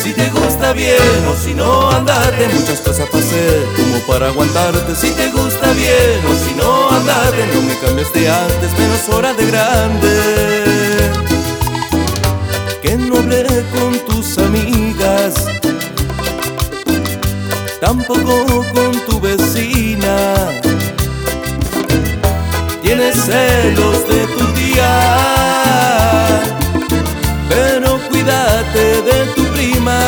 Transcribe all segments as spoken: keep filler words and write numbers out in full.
Si te gusta bien o si no, andate. Muchas cosas pasé como para aguantarte. Si te gusta bien o si no, andate. No me cambies de antes, menos hora de grande. Que no hablé con tus amigas, tampoco con tu vecina. Tienes celos de tu tía, pero cuídate de tu prima.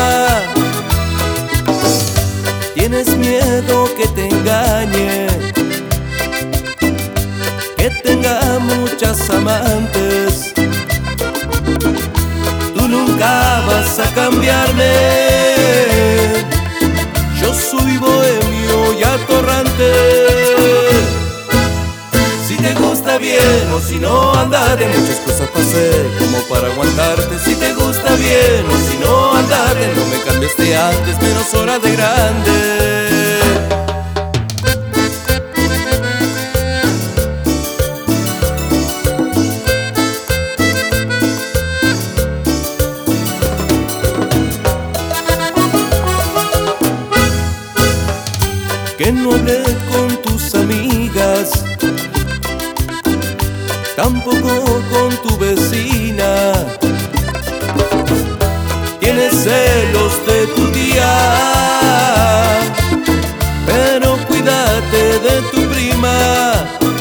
Tienes miedo que te engañe, que tenga muchas amantes. Tú nunca vas a cambiarme. Yo soy bohemio y atorrante. Si te gusta bien o si no, andate. Muchas cosas pasé como para aguantarte. Si te gusta bien o si no, andate. No me cambies de antes, menos hora de grande. Que no hablé con tus amigas, tampoco con tu vecina. Tienes celos de tu tía, pero cuídate de tu prima.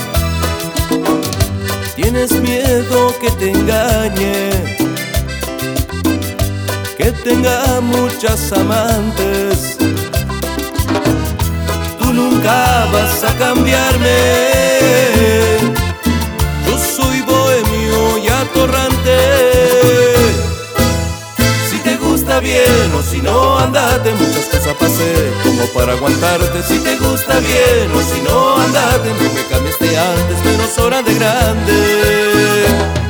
Tienes miedo que te engañe, que tenga muchas amantes. Tú nunca vas a cambiarme. Yo soy bohemio y atorrante. Si te gusta bien o si no, andate. Muchas cosas pasé como para aguantarte. Si te gusta bien o si no, andate. No me cambies de antes, menos hora de grande.